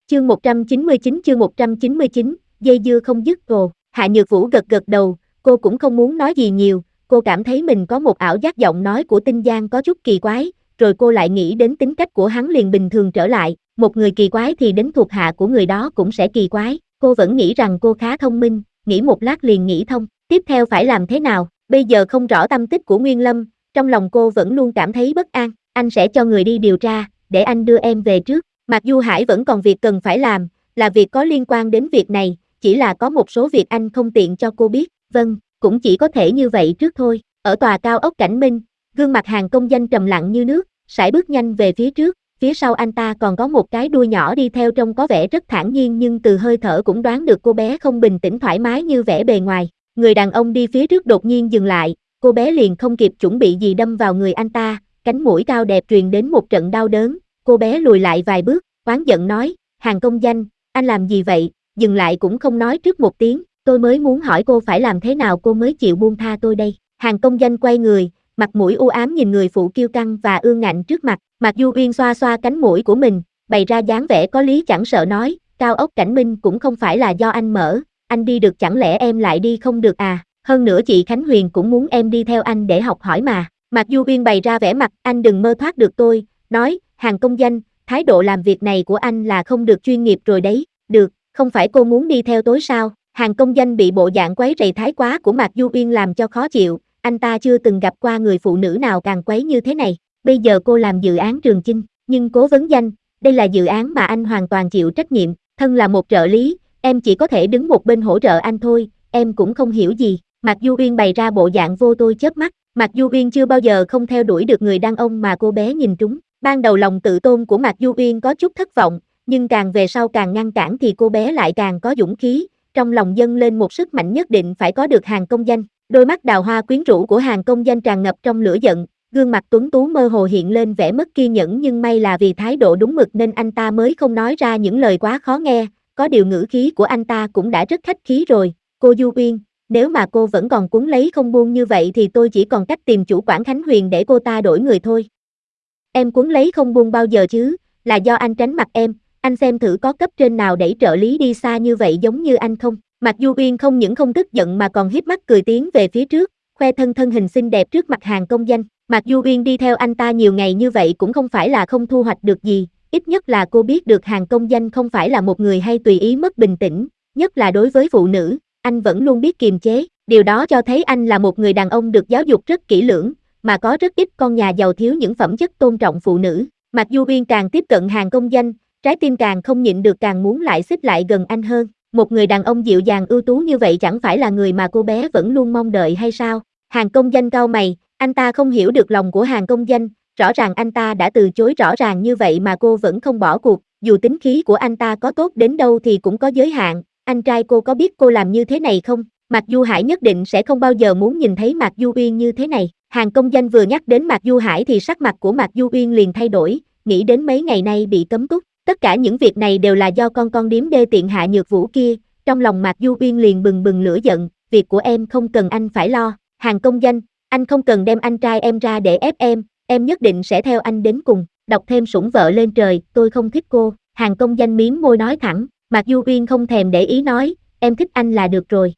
Chương 199, dây dưa không dứt. Hạ Nhược Vũ gật gật đầu, cô cũng không muốn nói gì nhiều, cô cảm thấy mình có một ảo giác giọng nói của Tinh Giang có chút kỳ quái, rồi cô lại nghĩ đến tính cách của hắn liền bình thường trở lại, một người kỳ quái thì đến thuộc hạ của người đó cũng sẽ kỳ quái, cô vẫn nghĩ rằng cô khá thông minh, nghĩ một lát liền nghĩ thông, tiếp theo phải làm thế nào, bây giờ không rõ tâm tích của Nguyên Lâm, trong lòng cô vẫn luôn cảm thấy bất an, anh sẽ cho người đi điều tra, để anh đưa em về trước. Mạc Du Hải vẫn còn việc cần phải làm, là việc có liên quan đến việc này, chỉ là có một số việc anh không tiện cho cô biết, vâng, cũng chỉ có thể như vậy trước thôi. Ở tòa cao ốc Cảnh Minh, gương mặt Hàn Công Danh trầm lặng như nước, sải bước nhanh về phía trước, phía sau anh ta còn có một cái đuôi nhỏ đi theo trông có vẻ rất thản nhiên nhưng từ hơi thở cũng đoán được cô bé không bình tĩnh thoải mái như vẻ bề ngoài. Người đàn ông đi phía trước đột nhiên dừng lại, cô bé liền không kịp chuẩn bị gì đâm vào người anh ta, cánh mũi cao đẹp truyền đến một trận đau đớn, cô bé lùi lại vài bước, oán giận nói, Hàn Công Danh, anh làm gì vậy, dừng lại cũng không nói trước một tiếng, tôi mới muốn hỏi cô phải làm thế nào cô mới chịu buông tha tôi đây. Hàn Công Danh quay người, mặt mũi u ám nhìn người phụ kiêu căng và ương ngạnh trước mặt, Mạc Du Uyên xoa xoa cánh mũi của mình, bày ra dáng vẻ có lý chẳng sợ nói, cao ốc Cảnh Minh cũng không phải là do anh mở, anh đi được chẳng lẽ em lại đi không được à, hơn nữa chị Khánh Huyền cũng muốn em đi theo anh để học hỏi mà. Mạc Du Uyên bày ra vẻ mặt, anh đừng mơ thoát được tôi, nói, Hàn Công Danh, thái độ làm việc này của anh là không được chuyên nghiệp rồi đấy, được, không phải cô muốn đi theo tôi sao? Hàn Công Danh bị bộ dạng quấy rầy thái quá của Mạc Du Uyên làm cho khó chịu, anh ta chưa từng gặp qua người phụ nữ nào càng quấy như thế này, bây giờ cô làm dự án Trường Chinh, nhưng Cố Vấn Danh, đây là dự án mà anh hoàn toàn chịu trách nhiệm, thân là một trợ lý, em chỉ có thể đứng một bên hỗ trợ anh thôi, em cũng không hiểu gì. Mạc Du Uyên bày ra bộ dạng vô tôi chớp mắt, Mạc Du Uyên chưa bao giờ không theo đuổi được người đàn ông mà cô bé nhìn trúng, ban đầu lòng tự tôn của Mạc Du Uyên có chút thất vọng, nhưng càng về sau càng ngăn cản thì cô bé lại càng có dũng khí, trong lòng dâng lên một sức mạnh nhất định phải có được Hàn Công Danh. Đôi mắt đào hoa quyến rũ của Hàn Công Danh tràn ngập trong lửa giận, gương mặt tuấn tú mơ hồ hiện lên vẻ mất kiên nhẫn nhưng may là vì thái độ đúng mực nên anh ta mới không nói ra những lời quá khó nghe, có điều ngữ khí của anh ta cũng đã rất khách khí rồi, cô Du Uyên, nếu mà cô vẫn còn cuốn lấy không buông như vậy thì tôi chỉ còn cách tìm chủ quản Khánh Huyền để cô ta đổi người thôi. Em cuốn lấy không buông bao giờ chứ, là do anh tránh mặt em, anh xem thử có cấp trên nào đẩy trợ lý đi xa như vậy giống như anh không. Mạc Du Uyên không những không tức giận mà còn híp mắt cười tiến về phía trước, khoe thân hình xinh đẹp trước mặt Hàn Công Danh. Mạc Du Uyên đi theo anh ta nhiều ngày như vậy cũng không phải là không thu hoạch được gì, ít nhất là cô biết được Hàn Công Danh không phải là một người hay tùy ý mất bình tĩnh, nhất là đối với phụ nữ, anh vẫn luôn biết kiềm chế, điều đó cho thấy anh là một người đàn ông được giáo dục rất kỹ lưỡng, mà có rất ít con nhà giàu thiếu những phẩm chất tôn trọng phụ nữ. Mạc Du Uyên càng tiếp cận Hàn Công Danh, trái tim càng không nhịn được càng muốn lại xích lại gần anh hơn. Một người đàn ông dịu dàng ưu tú như vậy chẳng phải là người mà cô bé vẫn luôn mong đợi hay sao? Hàn Công Danh cau mày, anh ta không hiểu được lòng của Hàn Công Danh, rõ ràng anh ta đã từ chối rõ ràng như vậy mà cô vẫn không bỏ cuộc, dù tính khí của anh ta có tốt đến đâu thì cũng có giới hạn, anh trai cô có biết cô làm như thế này không? Mạc Du Hải nhất định sẽ không bao giờ muốn nhìn thấy Mạc Du Uyên như thế này. Hàn Công Danh vừa nhắc đến Mạc Du Hải thì sắc mặt của Mạc Du Uyên liền thay đổi, nghĩ đến mấy ngày nay bị cấm túc, tất cả những việc này đều là do con điếm đê tiện Hạ Nhược Vũ kia, trong lòng Mạc Du Uyên liền bừng bừng lửa giận, việc của em không cần anh phải lo, Hàn Công Danh, anh không cần đem anh trai em ra để ép em nhất định sẽ theo anh đến cùng, đọc thêm sủng vợ lên trời, tôi không thích cô, Hàn Công Danh mím môi nói thẳng, Mạc Du Uyên không thèm để ý nói, em thích anh là được rồi.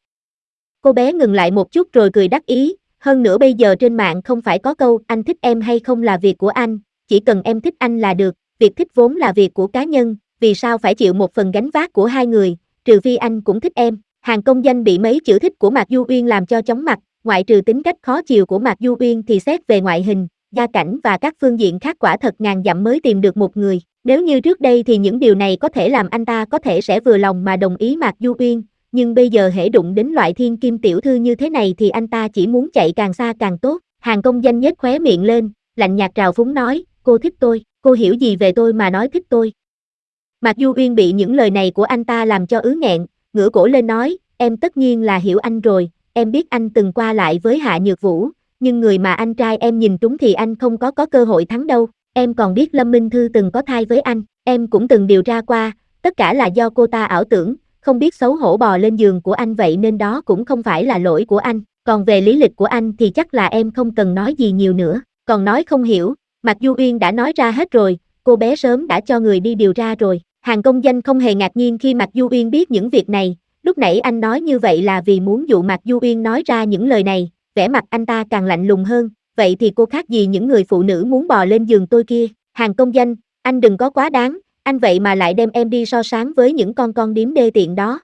Cô bé ngừng lại một chút rồi cười đắc ý, hơn nữa bây giờ trên mạng không phải có câu anh thích em hay không là việc của anh, chỉ cần em thích anh là được, việc thích vốn là việc của cá nhân, vì sao phải chịu một phần gánh vác của hai người, trừ phi anh cũng thích em. Hàn Công Danh bị mấy chữ thích của Mạc Du Uyên làm cho chóng mặt, ngoại trừ tính cách khó chiều của Mạc Du Uyên thì xét về ngoại hình, gia cảnh và các phương diện khác quả thật ngàn dặm mới tìm được một người, nếu như trước đây thì những điều này có thể làm anh ta có thể sẽ vừa lòng mà đồng ý Mạc Du Uyên, nhưng bây giờ hễ đụng đến loại thiên kim tiểu thư như thế này thì anh ta chỉ muốn chạy càng xa càng tốt. Hàn Công Danh nhếch khóe miệng lên, lạnh nhạt trào phúng nói, cô thích tôi, cô hiểu gì về tôi mà nói thích tôi. Mạc Du Uyên bị những lời này của anh ta làm cho ứ nghẹn, ngửa cổ lên nói, em tất nhiên là hiểu anh rồi, em biết anh từng qua lại với Hạ Nhược Vũ, nhưng người mà anh trai em nhìn trúng thì anh không có cơ hội thắng đâu, em còn biết Lâm Minh Thư từng có thai với anh, em cũng từng điều tra qua, tất cả là do cô ta ảo tưởng, không biết xấu hổ bò lên giường của anh vậy nên đó cũng không phải là lỗi của anh, còn về lý lịch của anh thì chắc là em không cần nói gì nhiều nữa, còn nói không hiểu, Mạc Du Uyên đã nói ra hết rồi, cô bé sớm đã cho người đi điều tra rồi, Hàng công danh không hề ngạc nhiên khi Mạc Du Uyên biết những việc này, lúc nãy anh nói như vậy là vì muốn dụ Mạc Du Uyên nói ra những lời này, vẻ mặt anh ta càng lạnh lùng hơn, vậy thì cô khác gì những người phụ nữ muốn bò lên giường tôi kia, Hàng công danh, anh đừng có quá đáng, anh vậy mà lại đem em đi so sánh với những con điếm đê tiện đó.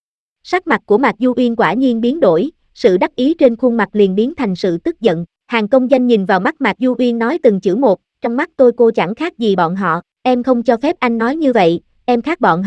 Sắc mặt của Mạc Du Uyên quả nhiên biến đổi, sự đắc ý trên khuôn mặt liền biến thành sự tức giận, Hàng công danh nhìn vào mắt Mạc Du Uyên nói từng chữ một, trong mắt tôi cô chẳng khác gì bọn họ, em không cho phép anh nói như vậy, em khác bọn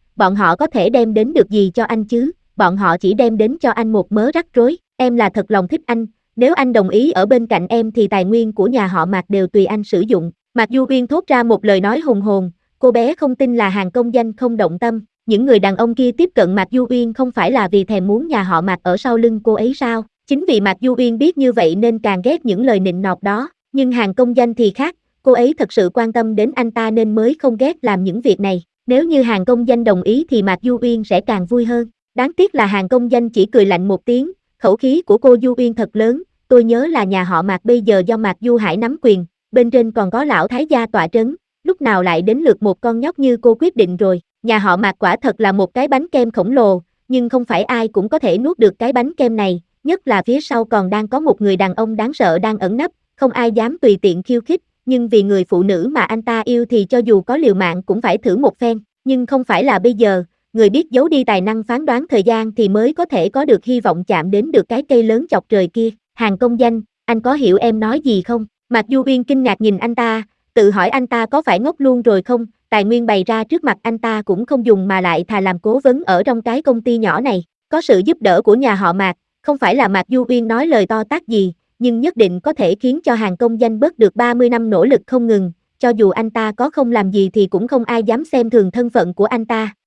họ có thể đem đến được gì cho anh chứ, bọn họ chỉ đem đến cho anh một mớ rắc rối, em là thật lòng thích anh, nếu anh đồng ý ở bên cạnh em thì tài nguyên của nhà họ Mạc đều tùy anh sử dụng, Mạc Du Uyên thốt ra một lời nói hùng hồn, cô bé không tin là Hàng công danh không động tâm, những người đàn ông kia tiếp cận Mạc Du Uyên không phải là vì thèm muốn nhà họ Mạc ở sau lưng cô ấy sao, chính vì Mạc Du Uyên biết như vậy nên càng ghét những lời nịnh nọt đó, nhưng Hàng công danh thì khác, cô ấy thật sự quan tâm đến anh ta nên mới không ghét làm những việc này, nếu như Hàng công danh đồng ý thì Mạc Du Uyên sẽ càng vui hơn, đáng tiếc là Hàng công danh chỉ cười lạnh một tiếng, khẩu khí của cô Du Uyên thật lớn, tôi nhớ là nhà họ Mạc bây giờ do Mạc Du Hải nắm quyền, bên trên còn có lão thái gia tọa trấn, lúc nào lại đến lượt một con nhóc như cô quyết định rồi, nhà họ Mạc quả thật là một cái bánh kem khổng lồ, nhưng không phải ai cũng có thể nuốt được cái bánh kem này, nhất là phía sau còn đang có một người đàn ông đáng sợ đang ẩn nấp, không ai dám tùy tiện khiêu khích, nhưng vì người phụ nữ mà anh ta yêu thì cho dù có liều mạng cũng phải thử một phen, nhưng không phải là bây giờ, người biết giấu đi tài năng phán đoán thời gian thì mới có thể có được hy vọng chạm đến được cái cây lớn chọc trời kia, Hàng công danh, anh có hiểu em nói gì không? Mạc Du Uyên kinh ngạc nhìn anh ta, tự hỏi anh ta có phải ngốc luôn rồi không, tài nguyên bày ra trước mặt anh ta cũng không dùng mà lại thà làm cố vấn ở trong cái công ty nhỏ này, có sự giúp đỡ của nhà họ Mạc, không phải là Mạc Du Uyên nói lời to tát gì, nhưng nhất định có thể khiến cho Hàng công danh bớt được 30 năm nỗ lực không ngừng, cho dù anh ta có không làm gì thì cũng không ai dám xem thường thân phận của anh ta,